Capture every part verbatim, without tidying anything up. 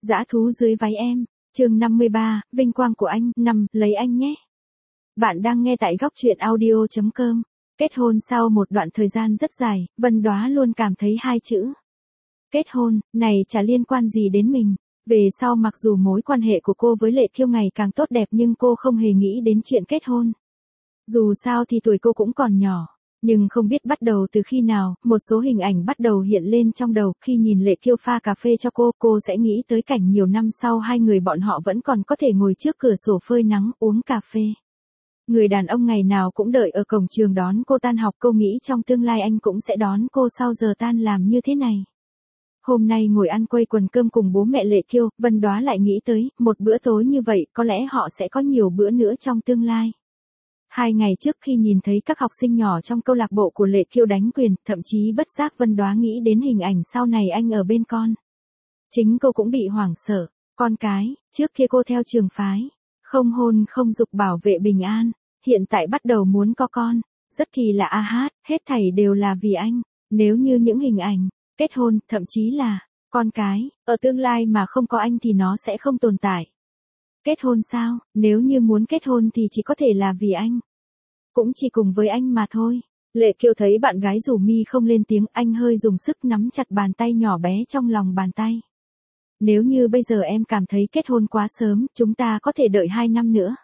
Dã thú dưới váy em, chương năm mươi ba, vinh quang của anh, năm, lấy anh nhé. Bạn đang nghe tại góc truyện audio chấm com. Kết hôn sau một đoạn thời gian rất dài, Vân Đoá luôn cảm thấy hai chữ. Kết hôn, này chả liên quan gì đến mình. Về sau mặc dù mối quan hệ của cô với Lệ Kiêu ngày càng tốt đẹp nhưng cô không hề nghĩ đến chuyện kết hôn. Dù sao thì tuổi cô cũng còn nhỏ. Nhưng không biết bắt đầu từ khi nào, một số hình ảnh bắt đầu hiện lên trong đầu, khi nhìn Lệ Kiêu pha cà phê cho cô, cô sẽ nghĩ tới cảnh nhiều năm sau hai người bọn họ vẫn còn có thể ngồi trước cửa sổ phơi nắng, uống cà phê. Người đàn ông ngày nào cũng đợi ở cổng trường đón cô tan học, cô nghĩ trong tương lai anh cũng sẽ đón cô sau giờ tan làm như thế này. Hôm nay ngồi ăn quây quần cơm cùng bố mẹ Lệ Kiêu, Vân Đoá lại nghĩ tới, một bữa tối như vậy, có lẽ họ sẽ có nhiều bữa nữa trong tương lai. Hai ngày trước khi nhìn thấy các học sinh nhỏ trong câu lạc bộ của Lệ Kiêu đánh quyền, thậm chí bất giác Vân Đoá nghĩ đến hình ảnh sau này anh ở bên con. Chính cô cũng bị hoảng sợ. Con cái, trước kia cô theo trường phái, không hôn không dục bảo vệ bình an, hiện tại bắt đầu muốn có con. Rất kỳ lạ a hát, hết thảy đều là vì anh. Nếu như những hình ảnh, kết hôn, thậm chí là con cái, ở tương lai mà không có anh thì nó sẽ không tồn tại. Kết hôn sao, nếu như muốn kết hôn thì chỉ có thể là vì anh. Cũng chỉ cùng với anh mà thôi. Lệ Kiêu thấy bạn gái rủ mi không lên tiếng, anh hơi dùng sức nắm chặt bàn tay nhỏ bé trong lòng bàn tay. Nếu như bây giờ em cảm thấy kết hôn quá sớm, chúng ta có thể đợi hai năm nữa.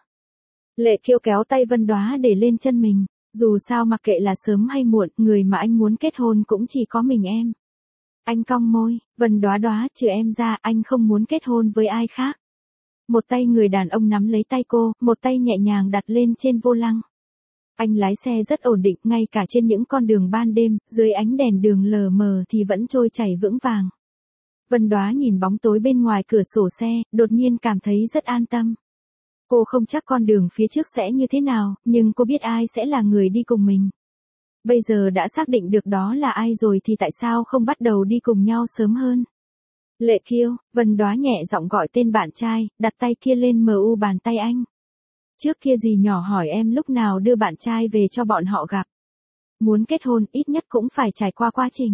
Lệ Kiêu kéo tay Vân Đoá để lên chân mình. Dù sao mặc kệ là sớm hay muộn, người mà anh muốn kết hôn cũng chỉ có mình em. Anh cong môi, Vân Đoá Đoá, trừ em ra, anh không muốn kết hôn với ai khác. Một tay người đàn ông nắm lấy tay cô, một tay nhẹ nhàng đặt lên trên vô lăng. Anh lái xe rất ổn định, ngay cả trên những con đường ban đêm, dưới ánh đèn đường lờ mờ thì vẫn trôi chảy vững vàng. Vân Đoá nhìn bóng tối bên ngoài cửa sổ xe, đột nhiên cảm thấy rất an tâm. Cô không chắc con đường phía trước sẽ như thế nào, nhưng cô biết ai sẽ là người đi cùng mình. Bây giờ đã xác định được đó là ai rồi thì tại sao không bắt đầu đi cùng nhau sớm hơn. Lệ Kiêu, Vân Đoá nhẹ giọng gọi tên bạn trai, đặt tay kia lên mu bàn tay anh. Trước kia dì nhỏ hỏi em lúc nào đưa bạn trai về cho bọn họ gặp. Muốn kết hôn ít nhất cũng phải trải qua quá trình.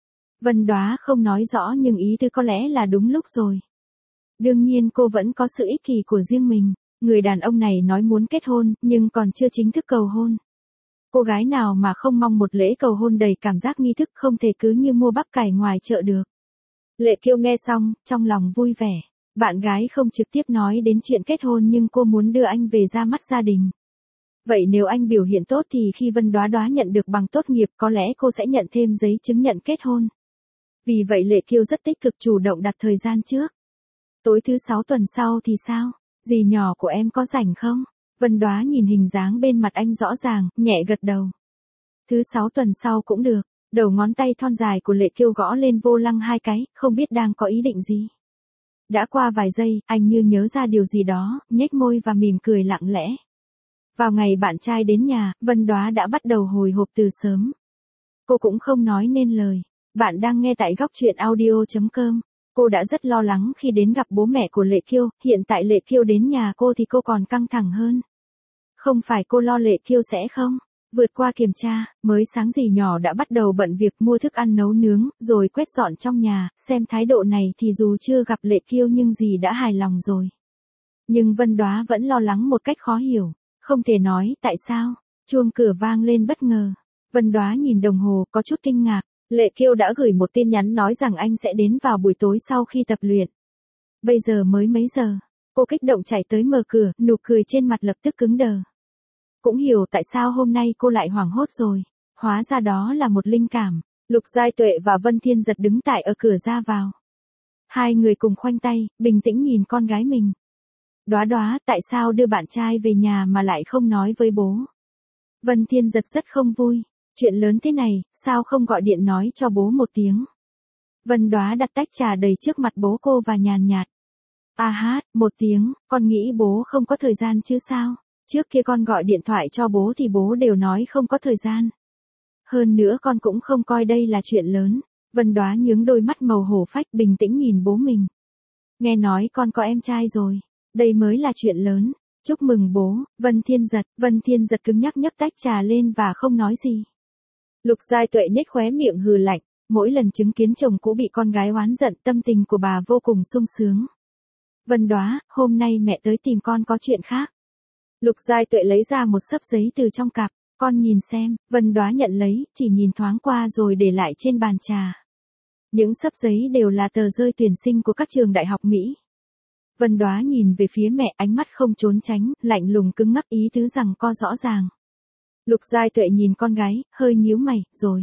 Vân Đoá không nói rõ nhưng ý tư có lẽ là đúng lúc rồi. Đương nhiên cô vẫn có sự ích kỷ của riêng mình. Người đàn ông này nói muốn kết hôn, nhưng còn chưa chính thức cầu hôn. Cô gái nào mà không mong một lễ cầu hôn đầy cảm giác nghi thức, không thể cứ như mua bắp cải ngoài chợ được. Lệ Kiêu nghe xong, trong lòng vui vẻ. Bạn gái không trực tiếp nói đến chuyện kết hôn nhưng cô muốn đưa anh về ra mắt gia đình. Vậy nếu anh biểu hiện tốt thì khi Vân Đoá Đoá nhận được bằng tốt nghiệp có lẽ cô sẽ nhận thêm giấy chứng nhận kết hôn. Vì vậy Lệ Kiêu rất tích cực chủ động đặt thời gian trước. Tối thứ sáu tuần sau thì sao? Dì nhỏ của em có rảnh không? Vân Đoá nhìn hình dáng bên mặt anh rõ ràng, nhẹ gật đầu. Thứ sáu tuần sau cũng được. Đầu ngón tay thon dài của Lệ Kiêu gõ lên vô lăng hai cái, không biết đang có ý định gì. Đã qua vài giây, anh như nhớ ra điều gì đó, nhếch môi và mỉm cười lặng lẽ. Vào ngày bạn trai đến nhà, Vân Đoá đã bắt đầu hồi hộp từ sớm. Cô cũng không nói nên lời. Bạn đang nghe tại góc truyện audio chấm com. Cô đã rất lo lắng khi đến gặp bố mẹ của Lệ Kiêu, hiện tại Lệ Kiêu đến nhà cô thì cô còn căng thẳng hơn. Không phải cô lo Lệ Kiêu sẽ không? Vượt qua kiểm tra, mới sáng dì nhỏ đã bắt đầu bận việc mua thức ăn nấu nướng, rồi quét dọn trong nhà, xem thái độ này thì dù chưa gặp Lệ Kiêu nhưng dì đã hài lòng rồi. Nhưng Vân Đoá vẫn lo lắng một cách khó hiểu, không thể nói tại sao. Chuông cửa vang lên bất ngờ. Vân Đoá nhìn đồng hồ có chút kinh ngạc. Lệ Kiêu đã gửi một tin nhắn nói rằng anh sẽ đến vào buổi tối sau khi tập luyện. Bây giờ mới mấy giờ, cô kích động chạy tới mở cửa, nụ cười trên mặt lập tức cứng đờ. Cũng hiểu tại sao hôm nay cô lại hoảng hốt rồi, hóa ra đó là một linh cảm. Lục Giai Tuệ và Vân Thiên Giật đứng tại ở cửa ra vào. Hai người cùng khoanh tay, bình tĩnh nhìn con gái mình. Đoá Đoá, tại sao đưa bạn trai về nhà mà lại không nói với bố? Vân Thiên Giật rất không vui. Chuyện lớn thế này, sao không gọi điện nói cho bố một tiếng? Vân Đoá đặt tách trà đầy trước mặt bố cô và nhàn nhạt. À hát, một tiếng, con nghĩ bố không có thời gian chứ sao? Trước kia con gọi điện thoại cho bố thì bố đều nói không có thời gian. Hơn nữa con cũng không coi đây là chuyện lớn. Vân Đoá nhướng đôi mắt màu hổ phách bình tĩnh nhìn bố mình. Nghe nói con có em trai rồi. Đây mới là chuyện lớn. Chúc mừng bố, Vân Thiên Giật. Vân Thiên Giật cứng nhắc nhấc tách trà lên và không nói gì. Lục Giai Tuệ nhếch khóe miệng hừ lạnh. Mỗi lần chứng kiến chồng cũ bị con gái oán giận tâm tình của bà vô cùng sung sướng. Vân Đóa, hôm nay mẹ tới tìm con có chuyện khác. Lục Giai Tuệ lấy ra một xấp giấy từ trong cặp, con nhìn xem. Vân Đóa nhận lấy, chỉ nhìn thoáng qua rồi để lại trên bàn trà. Những xấp giấy đều là tờ rơi tuyển sinh của các trường đại học Mỹ. Vân Đóa nhìn về phía mẹ, ánh mắt không trốn tránh, lạnh lùng cứng ngắc, ý tứ rằng co rõ ràng. Lục Giai Tuệ nhìn con gái, hơi nhíu mày, rồi.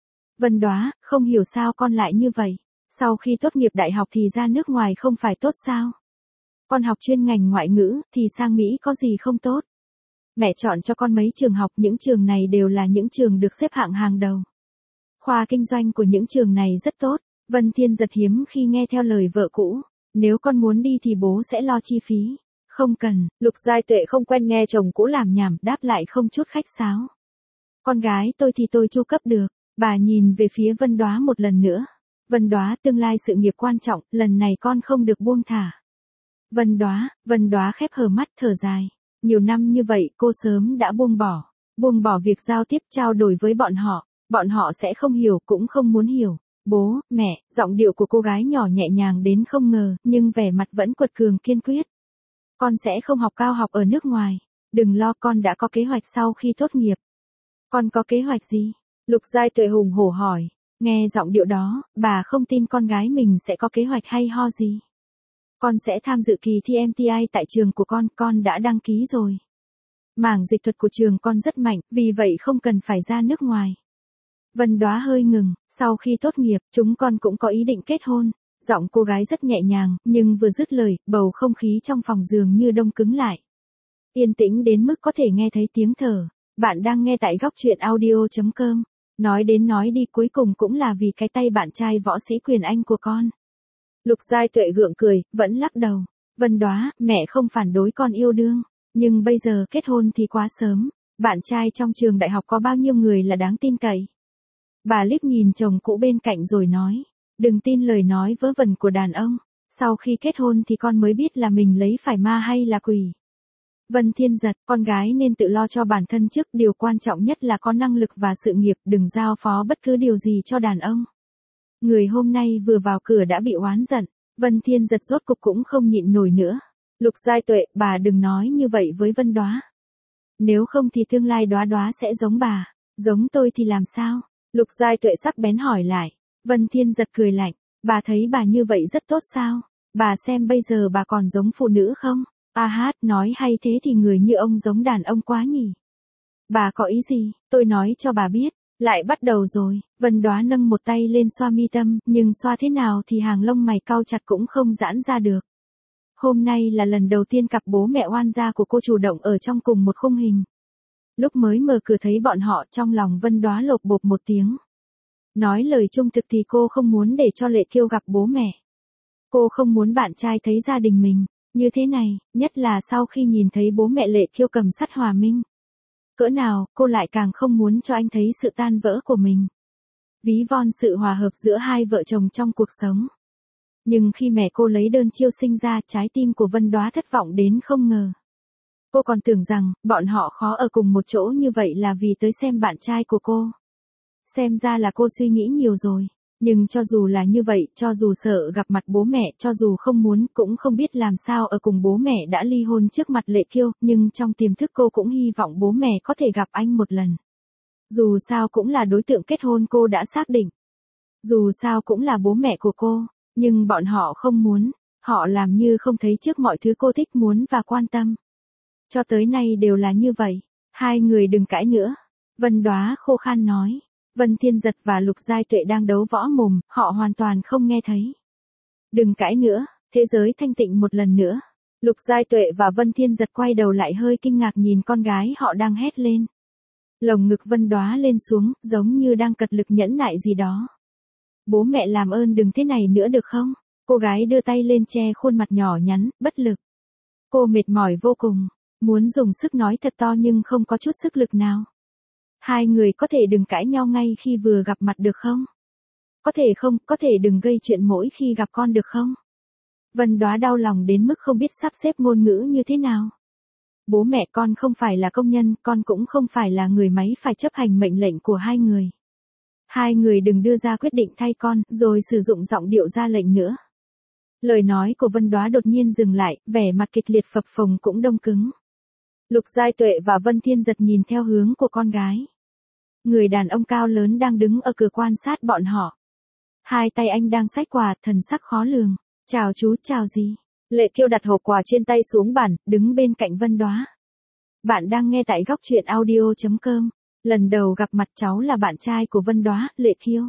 Vân Đóa, không hiểu sao con lại như vậy. Sau khi tốt nghiệp đại học thì ra nước ngoài không phải tốt sao? Con học chuyên ngành ngoại ngữ, thì sang Mỹ có gì không tốt? Mẹ chọn cho con mấy trường học, những trường này đều là những trường được xếp hạng hàng đầu. Khoa kinh doanh của những trường này rất tốt. Vân Thiên Giật hiếm khi nghe theo lời vợ cũ. Nếu con muốn đi thì bố sẽ lo chi phí. Không cần. Lục Giai Tuệ không quen nghe chồng cũ làm nhảm, đáp lại không chút khách sáo. Con gái tôi thì tôi chu cấp được. Bà nhìn về phía Vân Đóa một lần nữa. Vân Đóa, tương lai sự nghiệp quan trọng, lần này con không được buông thả. Vân Đóa, Vân Đóa khép hờ mắt thở dài. Nhiều năm như vậy cô sớm đã buông bỏ. Buông bỏ việc giao tiếp trao đổi với bọn họ. Bọn họ sẽ không hiểu cũng không muốn hiểu. Bố, mẹ, giọng điệu của cô gái nhỏ nhẹ nhàng đến không ngờ, nhưng vẻ mặt vẫn quật cường kiên quyết. Con sẽ không học cao học ở nước ngoài. Đừng lo, con đã có kế hoạch sau khi tốt nghiệp. Con có kế hoạch gì? Lục Giai Tuệ hùng hổ hỏi. Nghe giọng điệu đó, bà không tin con gái mình sẽ có kế hoạch hay ho gì. Con sẽ tham dự kỳ thi em tê i tại trường của con, con đã đăng ký rồi. Mảng dịch thuật của trường con rất mạnh, vì vậy không cần phải ra nước ngoài. Vân Đóa hơi ngừng, sau khi tốt nghiệp, chúng con cũng có ý định kết hôn. Giọng cô gái rất nhẹ nhàng, nhưng vừa dứt lời, bầu không khí trong phòng dường như đông cứng lại. Yên tĩnh đến mức có thể nghe thấy tiếng thở. Bạn đang nghe tại góc truyện audio chấm com. Nói đến nói đi cuối cùng cũng là vì cái tay bạn trai võ sĩ Quyền Anh của con. Lục Giai Tuệ gượng cười, vẫn lắc đầu. Vân Đóa, mẹ không phản đối con yêu đương. Nhưng bây giờ kết hôn thì quá sớm. Bạn trai trong trường đại học có bao nhiêu người là đáng tin cậy. Bà liếc nhìn chồng cũ bên cạnh rồi nói. Đừng tin lời nói vớ vẩn của đàn ông. Sau khi kết hôn thì con mới biết là mình lấy phải ma hay là quỷ. Vân Thiên Giật, con gái nên tự lo cho bản thân trước, điều quan trọng nhất là có năng lực và sự nghiệp, đừng giao phó bất cứ điều gì cho đàn ông. Người hôm nay vừa vào cửa đã bị oán giận, Vân Thiên Giật rốt cục cũng không nhịn nổi nữa. Lục Giai Tuệ, bà đừng nói như vậy với Vân Đóa. Nếu không thì tương lai Đóa Đóa sẽ giống bà, giống tôi thì làm sao? Lục Giai Tuệ sắc bén hỏi lại. Vân Thiên Giật cười lạnh, bà thấy bà như vậy rất tốt sao? Bà xem bây giờ bà còn giống phụ nữ không? A hát, nói hay thế thì người như ông giống đàn ông quá nhỉ. Bà có ý gì, tôi nói cho bà biết. Lại bắt đầu rồi. Vân Đóa nâng một tay lên xoa mi tâm, nhưng xoa thế nào thì hàng lông mày cau chặt cũng không giãn ra được. Hôm nay là lần đầu tiên cặp bố mẹ oan gia của cô chủ động ở trong cùng một khung hình. Lúc mới mở cửa thấy bọn họ, trong lòng Vân Đóa lột bột một tiếng. Nói lời trung thực thì cô không muốn để cho Lệ Kiêu gặp bố mẹ. Cô không muốn bạn trai thấy gia đình mình như thế này, nhất là sau khi nhìn thấy bố mẹ Lệ Kiêu cầm sắt hòa minh. Cỡ nào, cô lại càng không muốn cho anh thấy sự tan vỡ của mình. Ví von sự hòa hợp giữa hai vợ chồng trong cuộc sống. Nhưng khi mẹ cô lấy đơn chiêu sinh ra, trái tim của Vân Đóa thất vọng đến không ngờ. Cô còn tưởng rằng, bọn họ khó ở cùng một chỗ như vậy là vì tới xem bạn trai của cô. Xem ra là cô suy nghĩ nhiều rồi. Nhưng cho dù là như vậy, cho dù sợ gặp mặt bố mẹ, cho dù không muốn, cũng không biết làm sao ở cùng bố mẹ đã ly hôn trước mặt Lệ Kiêu, nhưng trong tiềm thức cô cũng hy vọng bố mẹ có thể gặp anh một lần. Dù sao cũng là đối tượng kết hôn cô đã xác định. Dù sao cũng là bố mẹ của cô, nhưng bọn họ không muốn, họ làm như không thấy trước mọi thứ cô thích muốn và quan tâm. Cho tới nay đều là như vậy, hai người đừng cãi nữa. Vân Đóa khô khan nói. Vân Thiên Giật và Lục Giai Tuệ đang đấu võ mồm, họ hoàn toàn không nghe thấy. Đừng cãi nữa, thế giới thanh tịnh một lần nữa. Lục Giai Tuệ và Vân Thiên Giật quay đầu lại hơi kinh ngạc nhìn con gái họ đang hét lên. Lồng ngực Vân Đóa lên xuống, giống như đang cật lực nhẫn nại gì đó. Bố mẹ làm ơn đừng thế này nữa được không? Cô gái đưa tay lên che khuôn mặt nhỏ nhắn, bất lực. Cô mệt mỏi vô cùng, muốn dùng sức nói thật to nhưng không có chút sức lực nào. Hai người có thể đừng cãi nhau ngay khi vừa gặp mặt được không? Có thể không, có thể đừng gây chuyện mỗi khi gặp con được không? Vân Đóa đau lòng đến mức không biết sắp xếp ngôn ngữ như thế nào. Bố mẹ con không phải là công nhân, con cũng không phải là người máy phải chấp hành mệnh lệnh của hai người. Hai người đừng đưa ra quyết định thay con, rồi sử dụng giọng điệu ra lệnh nữa. Lời nói của Vân Đóa đột nhiên dừng lại, vẻ mặt kịch liệt phập phồng cũng đông cứng. Lục Giai Tuệ và Vân Thiên Giật nhìn theo hướng của con gái. Người đàn ông cao lớn đang đứng ở cửa quan sát bọn họ. Hai tay anh đang xách quà, thần sắc khó lường. Chào chú, chào gì? Lệ Kiêu đặt hộp quà trên tay xuống bàn, đứng bên cạnh Vân Đóa. Bạn đang nghe tại góc truyện audio chấm com. Lần đầu gặp mặt cháu là bạn trai của Vân Đóa, Lệ Kiêu.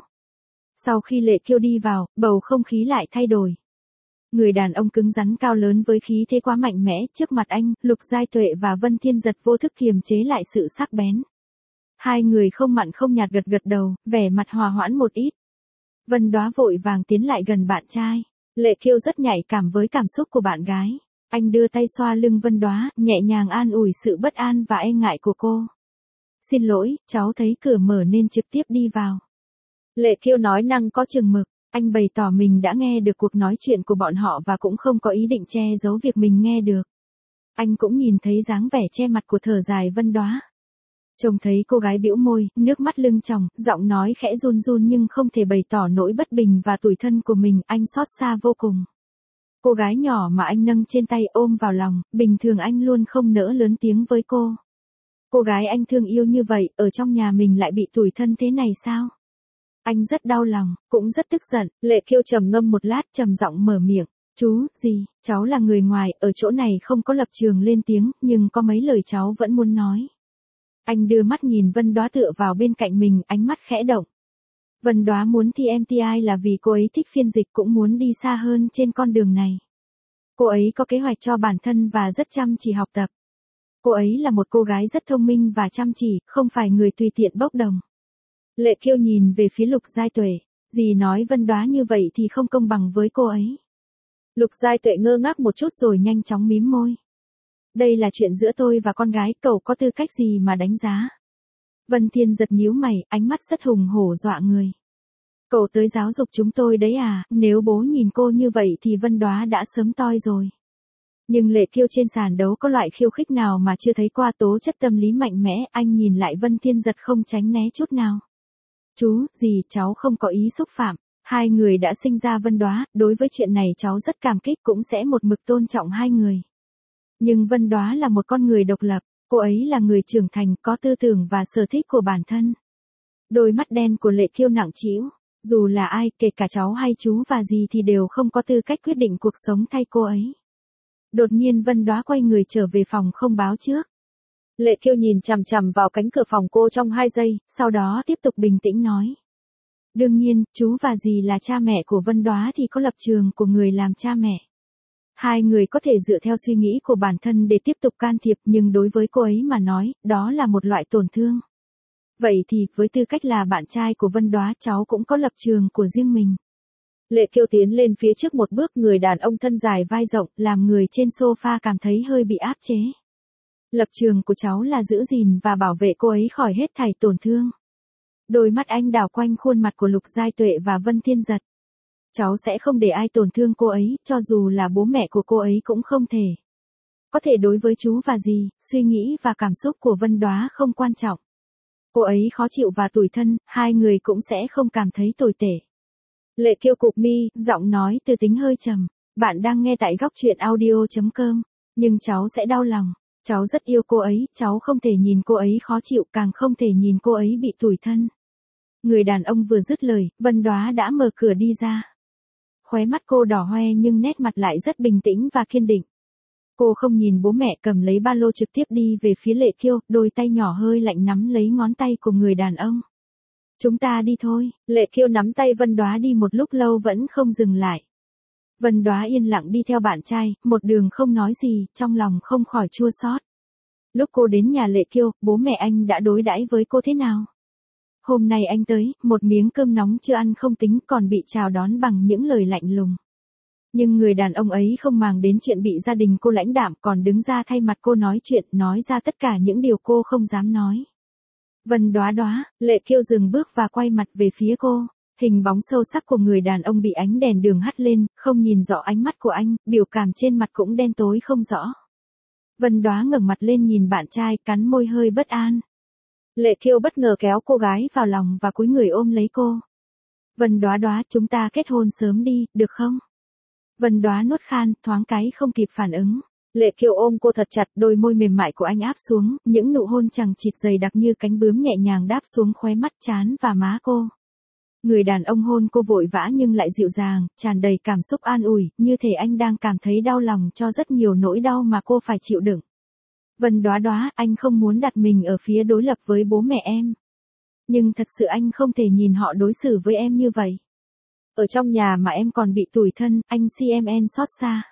Sau khi Lệ Kiêu đi vào, bầu không khí lại thay đổi. Người đàn ông cứng rắn cao lớn với khí thế quá mạnh mẽ, trước mặt anh, Lục Giai Tuệ và Vân Thiên Giật vô thức kiềm chế lại sự sắc bén. Hai người không mặn không nhạt gật gật đầu, vẻ mặt hòa hoãn một ít. Vân Đóa vội vàng tiến lại gần bạn trai. Lệ Kiêu rất nhạy cảm với cảm xúc của bạn gái. Anh đưa tay xoa lưng Vân Đóa, nhẹ nhàng an ủi sự bất an và e ngại của cô. Xin lỗi, cháu thấy cửa mở nên trực tiếp đi vào. Lệ Kiêu nói năng có chừng mực. Anh bày tỏ mình đã nghe được cuộc nói chuyện của bọn họ và cũng không có ý định che giấu việc mình nghe được. Anh cũng nhìn thấy dáng vẻ che mặt của thở dài Vân Đóa. Trông thấy cô gái bĩu môi, nước mắt lưng tròng, giọng nói khẽ run run nhưng không thể bày tỏ nỗi bất bình và tủi thân của mình, anh xót xa vô cùng. Cô gái nhỏ mà anh nâng trên tay ôm vào lòng, bình thường anh luôn không nỡ lớn tiếng với cô. Cô gái anh thương yêu như vậy, ở trong nhà mình lại bị tủi thân thế này sao? Anh rất đau lòng, cũng rất tức giận. Lệ Kiêu trầm ngâm một lát, trầm giọng mở miệng. Chú, gì, cháu là người ngoài, ở chỗ này không có lập trường lên tiếng, nhưng có mấy lời cháu vẫn muốn nói. Anh đưa mắt nhìn Vân Đóa tựa vào bên cạnh mình, ánh mắt khẽ động. Vân Đóa muốn thi em tê i là vì cô ấy thích phiên dịch, cũng muốn đi xa hơn trên con đường này. Cô ấy có kế hoạch cho bản thân và rất chăm chỉ học tập. Cô ấy là một cô gái rất thông minh và chăm chỉ, không phải người tùy tiện bốc đồng. Lệ Kiêu nhìn về phía Lục Giai Tuệ. Dì nói Vân Đóa như vậy thì không công bằng với cô ấy. Lục Giai Tuệ ngơ ngác một chút rồi nhanh chóng mím môi. Đây là chuyện giữa tôi và con gái, cậu có tư cách gì mà đánh giá? Vân Thiên Giật nhíu mày, ánh mắt rất hùng hổ dọa người. Cậu tới giáo dục chúng tôi đấy à, nếu bố nhìn cô như vậy thì Vân Đóa đã sớm toi rồi. Nhưng Lệ Kiêu trên sàn đấu có loại khiêu khích nào mà chưa thấy qua, tố chất tâm lý mạnh mẽ, anh nhìn lại Vân Thiên Giật không tránh né chút nào. Chú, dì, cháu không có ý xúc phạm. Hai người đã sinh ra Vân Đóa, đối với chuyện này cháu rất cảm kích, cũng sẽ một mực tôn trọng hai người. Nhưng Vân Đóa là một con người độc lập, cô ấy là người trưởng thành, có tư tưởng và sở thích của bản thân. Đôi mắt đen của Lệ Kiêu nặng trĩu, dù là ai, kể cả cháu hay chú và dì thì đều không có tư cách quyết định cuộc sống thay cô ấy. Đột nhiên Vân Đóa quay người trở về phòng không báo trước. Lệ Kiêu nhìn chằm chằm vào cánh cửa phòng cô trong hai giây, sau đó tiếp tục bình tĩnh nói. Đương nhiên, chú và dì là cha mẹ của Vân Đóa thì có lập trường của người làm cha mẹ. Hai người có thể dựa theo suy nghĩ của bản thân để tiếp tục can thiệp, nhưng đối với cô ấy mà nói, đó là một loại tổn thương. Vậy thì, với tư cách là bạn trai của Vân Đóa, cháu cũng có lập trường của riêng mình. Lệ Kiêu tiến lên phía trước một bước, người đàn ông thân dài vai rộng, làm người trên sofa cảm thấy hơi bị áp chế. Lập trường của cháu là giữ gìn và bảo vệ cô ấy khỏi hết thảy tổn thương. Đôi mắt anh đảo quanh khuôn mặt của Lục Giai Tuệ và Vân Thiên Giật. Cháu sẽ không để ai tổn thương cô ấy, cho dù là bố mẹ của cô ấy cũng không thể. Có thể đối với chú và dì, suy nghĩ và cảm xúc của Vân Đóa không quan trọng. Cô ấy khó chịu và tủi thân, hai người cũng sẽ không cảm thấy tồi tệ. Lệ Kiêu cụp mi, giọng nói từ tính hơi trầm. Bạn đang nghe tại góc truyện audio chấm com. Nhưng cháu sẽ đau lòng. Cháu rất yêu cô ấy, cháu không thể nhìn cô ấy khó chịu, càng không thể nhìn cô ấy bị tủi thân. Người đàn ông vừa dứt lời, Vân Đóa đã mở cửa đi ra. Khóe mắt cô đỏ hoe nhưng nét mặt lại rất bình tĩnh và kiên định. Cô không nhìn bố mẹ, cầm lấy ba lô trực tiếp đi về phía Lệ Kiêu, đôi tay nhỏ hơi lạnh nắm lấy ngón tay của người đàn ông. Chúng ta đi thôi. Lệ Kiêu nắm tay Vân Đóa đi một lúc lâu vẫn không dừng lại. Vân Đóa yên lặng đi theo bạn trai, một đường không nói gì, trong lòng không khỏi chua xót. Lúc cô đến nhà Lệ Kiêu, bố mẹ anh đã đối đãi với cô thế nào? Hôm nay anh tới, một miếng cơm nóng chưa ăn không tính, còn bị chào đón bằng những lời lạnh lùng. Nhưng người đàn ông ấy không màng đến chuyện bị gia đình cô lãnh đạm, còn đứng ra thay mặt cô nói chuyện, nói ra tất cả những điều cô không dám nói. Vân Đóa Đóa, Lệ Kiêu dừng bước và quay mặt về phía cô. Hình bóng sâu sắc của người đàn ông bị ánh đèn đường hắt lên, không nhìn rõ ánh mắt của anh, biểu cảm trên mặt cũng đen tối không rõ. Vân Đóa ngẩng mặt lên nhìn bạn trai, cắn môi hơi bất an. Lệ Kiêu bất ngờ kéo cô gái vào lòng và cúi người ôm lấy cô. Vân Đóa Đóa, chúng ta kết hôn sớm đi, được không? Vân Đóa nuốt khan, thoáng cái không kịp phản ứng. Lệ Kiều ôm cô thật chặt, đôi môi mềm mại của anh áp xuống, những nụ hôn chằng chịt dày đặc như cánh bướm nhẹ nhàng đáp xuống khóe mắt, trán và má cô. Người đàn ông hôn cô vội vã nhưng lại dịu dàng, tràn đầy cảm xúc an ủi, như thể anh đang cảm thấy đau lòng cho rất nhiều nỗi đau mà cô phải chịu đựng. Vân Đóa Đóa, anh không muốn đặt mình ở phía đối lập với bố mẹ em. Nhưng thật sự anh không thể nhìn họ đối xử với em như vậy. Ở trong nhà mà em còn bị tủi thân, anh xê em en xót xa.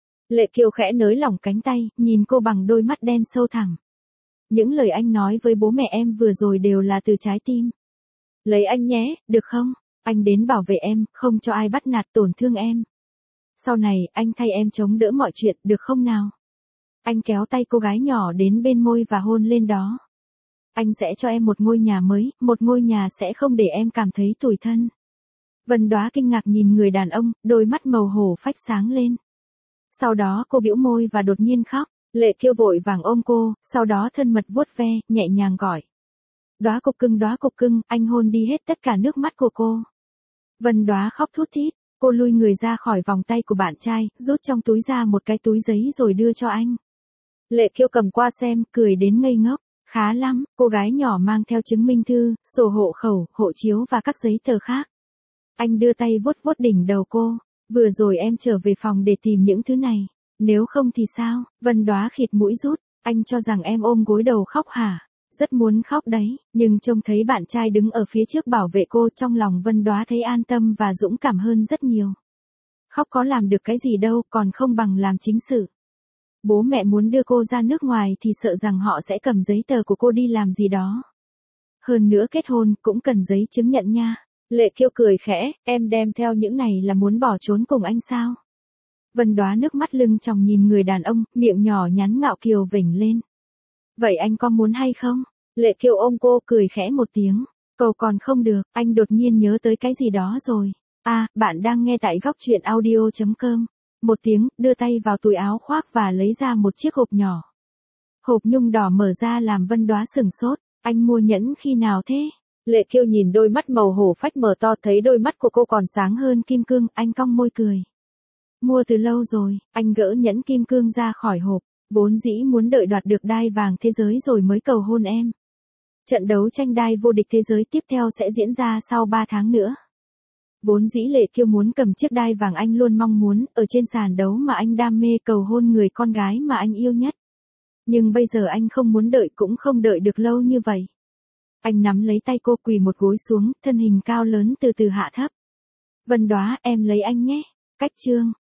Lệ Kiều khẽ nới lỏng cánh tay, nhìn cô bằng đôi mắt đen sâu thẳm. Những lời anh nói với bố mẹ em vừa rồi đều là từ trái tim. Lấy anh nhé, được không? Anh đến bảo vệ em, không cho ai bắt nạt tổn thương em. Sau này, anh thay em chống đỡ mọi chuyện, được không nào? Anh kéo tay cô gái nhỏ đến bên môi và hôn lên đó. Anh sẽ cho em một ngôi nhà mới, một ngôi nhà sẽ không để em cảm thấy tủi thân. Vân Đóa kinh ngạc nhìn người đàn ông, đôi mắt màu hổ phách sáng lên. Sau đó cô bĩu môi và đột nhiên khóc. Lệ Kiều vội vàng ôm cô, sau đó thân mật vuốt ve, nhẹ nhàng gọi. Đóa cục cưng, đóa cục cưng, anh hôn đi hết tất cả nước mắt của cô. Vân Đóa khóc thút thít, cô lui người ra khỏi vòng tay của bạn trai, rút trong túi ra một cái túi giấy rồi đưa cho anh. Lệ Kiều cầm qua xem, cười đến ngây ngốc. Khá lắm, cô gái nhỏ mang theo chứng minh thư, sổ hộ khẩu, hộ chiếu và các giấy tờ khác. Anh đưa tay vuốt vuốt đỉnh đầu cô. Vừa rồi em trở về phòng để tìm những thứ này. Nếu không thì sao? Vân Đóa khịt mũi rút. Anh cho rằng em ôm gối đầu khóc hả? Rất muốn khóc đấy, nhưng trông thấy bạn trai đứng ở phía trước bảo vệ cô, trong lòng Vân Đóa thấy an tâm và dũng cảm hơn rất nhiều. Khóc có làm được cái gì đâu, còn không bằng làm chính sự. Bố mẹ muốn đưa cô ra nước ngoài thì sợ rằng họ sẽ cầm giấy tờ của cô đi làm gì đó. Hơn nữa kết hôn cũng cần giấy chứng nhận nha. Lệ Kiều cười khẽ, em đem theo những này là muốn bỏ trốn cùng anh sao? Vân Đóa nước mắt lưng tròng nhìn người đàn ông, miệng nhỏ nhắn ngạo kiều vểnh lên. Vậy anh có muốn hay không? Lệ Kiều ôm cô cười khẽ một tiếng. Cầu còn không được, anh đột nhiên nhớ tới cái gì đó rồi. À, bạn đang nghe tại góc truyện audio chấm com. Một tiếng, đưa tay vào túi áo khoác và lấy ra một chiếc hộp nhỏ. Hộp nhung đỏ mở ra làm Vân Đóa sửng sốt. Anh mua nhẫn khi nào thế? Lệ Kiều nhìn đôi mắt màu hổ phách mở to, thấy đôi mắt của cô còn sáng hơn kim cương, anh cong môi cười. Mua từ lâu rồi, anh gỡ nhẫn kim cương ra khỏi hộp. Vốn dĩ muốn đợi đoạt được đai vàng thế giới rồi mới cầu hôn em. Trận đấu tranh đai vô địch thế giới tiếp theo sẽ diễn ra sau ba tháng nữa. Vốn dĩ Lệ Kiều muốn cầm chiếc đai vàng anh luôn mong muốn, ở trên sàn đấu mà anh đam mê, cầu hôn người con gái mà anh yêu nhất. Nhưng bây giờ anh không muốn đợi, cũng không đợi được lâu như vậy. Anh nắm lấy tay cô, quỳ một gối xuống, thân hình cao lớn từ từ hạ thấp. Vân Đóa, em lấy anh nhé. Cách chương